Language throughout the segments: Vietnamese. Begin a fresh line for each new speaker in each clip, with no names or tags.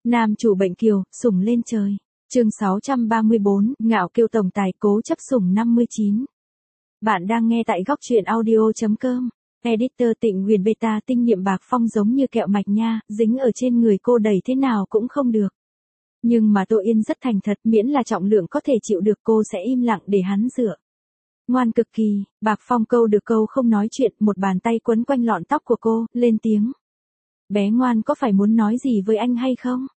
Nam chủ bệnh kiều, sủng lên trời. Chương 634, ngạo kiều tổng tài cố chấp sủng 59. Bạn đang nghe tại góc truyện audio.com. Editor Tịnh Huyền Beta tinh niệm Bạc Phong giống như kẹo mạch nha, dính ở trên người cô đẩy thế nào cũng không được. Nhưng mà Tô Yên rất thành thật, miễn là trọng lượng có thể chịu được cô sẽ im lặng để hắn dựa. Ngoan cực kỳ, Bạc Phong câu được câu không nói chuyện, một bàn tay quấn quanh lọn tóc của cô, lên tiếng. Bé ngoan có phải muốn nói gì với anh hay không?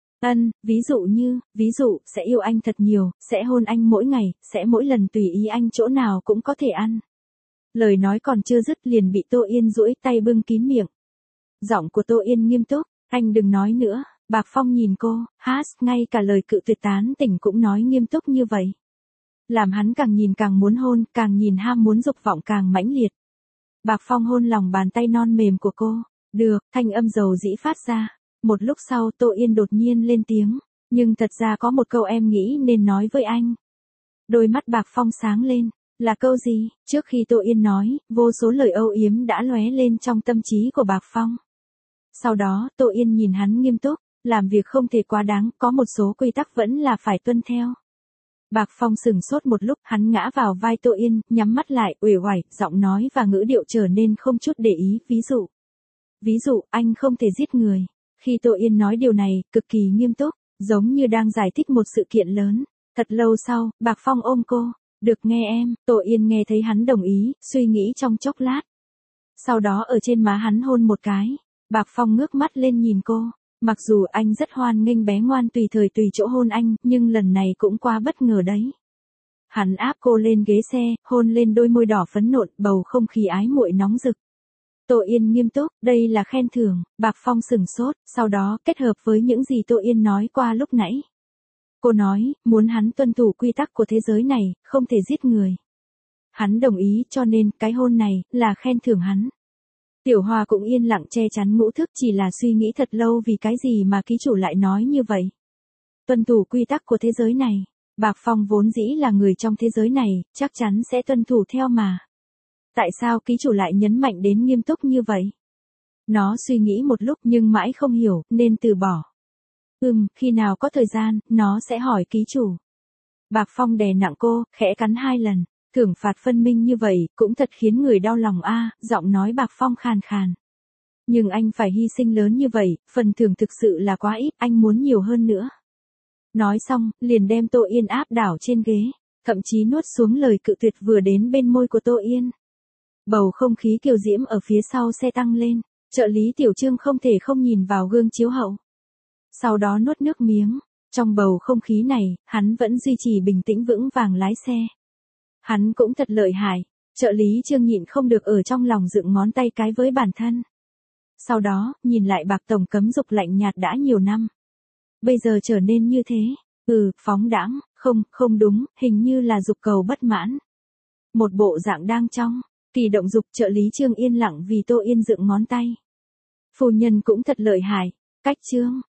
Ví dụ, sẽ yêu anh thật nhiều, sẽ hôn anh mỗi ngày, sẽ mỗi lần tùy ý anh chỗ nào cũng có thể ăn. Lời nói còn chưa dứt liền bị Tô Yên duỗi tay bưng kín miệng. Giọng của Tô Yên nghiêm túc, anh đừng nói nữa. Bạc Phong nhìn cô, ngay cả lời cự tuyệt tán tỉnh cũng nói nghiêm túc như vậy. Làm hắn càng nhìn càng muốn hôn, càng nhìn ham muốn dục vọng càng mãnh liệt. Bạc Phong hôn lòng bàn tay non mềm của cô. Được, thanh âm dầu dĩ phát ra. Một lúc sau Tô Yên đột nhiên lên tiếng. Nhưng thật ra có một câu em nghĩ nên nói với anh. Đôi mắt Bạc Phong sáng lên. Là câu gì? Trước khi Tô Yên nói, vô số lời âu yếm đã lóe lên trong tâm trí của Bạc Phong. Sau đó, Tô Yên nhìn hắn nghiêm túc. Làm việc không thể quá đáng, có một số quy tắc vẫn là phải tuân theo. Bạc Phong sửng sốt một lúc, hắn ngã vào vai Tô Yên, nhắm mắt lại, uể oải, giọng nói và ngữ điệu trở nên không chút để ý, ví dụ, anh không thể giết người. Khi Tô Yên nói điều này, cực kỳ nghiêm túc, giống như đang giải thích một sự kiện lớn. Thật lâu sau, Bạc Phong ôm cô, được nghe em. Tô Yên nghe thấy hắn đồng ý, suy nghĩ trong chốc lát. Sau đó ở trên má hắn hôn một cái, Bạc Phong ngước mắt lên nhìn cô. Mặc dù anh rất hoan nghênh bé ngoan tùy thời tùy chỗ hôn anh, nhưng lần này cũng quá bất ngờ đấy. Hắn áp cô lên ghế xe, hôn lên đôi môi đỏ phấn nộn, bầu không khí ái muội nóng rực. Tô Yên nghiêm túc, đây là khen thưởng. Bạc Phong sửng sốt, sau đó kết hợp với những gì Tô Yên nói qua lúc nãy. Cô nói, muốn hắn tuân thủ quy tắc của thế giới này, không thể giết người. Hắn đồng ý, cho nên cái hôn này là khen thưởng hắn. Tiểu Hoa cũng yên lặng che chắn ngũ thức, chỉ là suy nghĩ thật lâu vì cái gì mà ký chủ lại nói như vậy. Tuân thủ quy tắc của thế giới này. Bạc Phong vốn dĩ là người trong thế giới này, chắc chắn sẽ tuân thủ theo mà. Tại sao ký chủ lại nhấn mạnh đến nghiêm túc như vậy? Nó suy nghĩ một lúc nhưng mãi không hiểu, nên từ bỏ. Khi nào có thời gian, nó sẽ hỏi ký chủ. Bạc Phong đè nặng cô, khẽ cắn 2 lần. Thưởng phạt phân minh như vậy, cũng thật khiến người đau lòng giọng nói Bạc Phong khàn khàn. Nhưng anh phải hy sinh lớn như vậy, phần thưởng thực sự là quá ít, anh muốn nhiều hơn nữa. Nói xong, liền đem Tô Yên áp đảo trên ghế, thậm chí nuốt xuống lời cự tuyệt vừa đến bên môi của Tô Yên. Bầu không khí kiều diễm ở phía sau xe tăng lên, trợ lý Tiểu Trương không thể không nhìn vào gương chiếu hậu. Sau đó nuốt nước miếng, trong bầu không khí này, hắn vẫn duy trì bình tĩnh vững vàng lái xe. Hắn cũng thật lợi hại, trợ lý Trương nhịn không được ở trong lòng dựng ngón tay cái với bản thân. Sau đó, nhìn lại Bạc tổng cấm dục lạnh nhạt đã nhiều năm. Bây giờ trở nên như thế, phóng đãng, không đúng, hình như là dục cầu bất mãn. Một bộ dạng đang trong kỳ động dục, trợ lý Trương yên lặng vì Tô Yên dựng ngón tay. Phu nhân cũng thật lợi hại, cách Trương,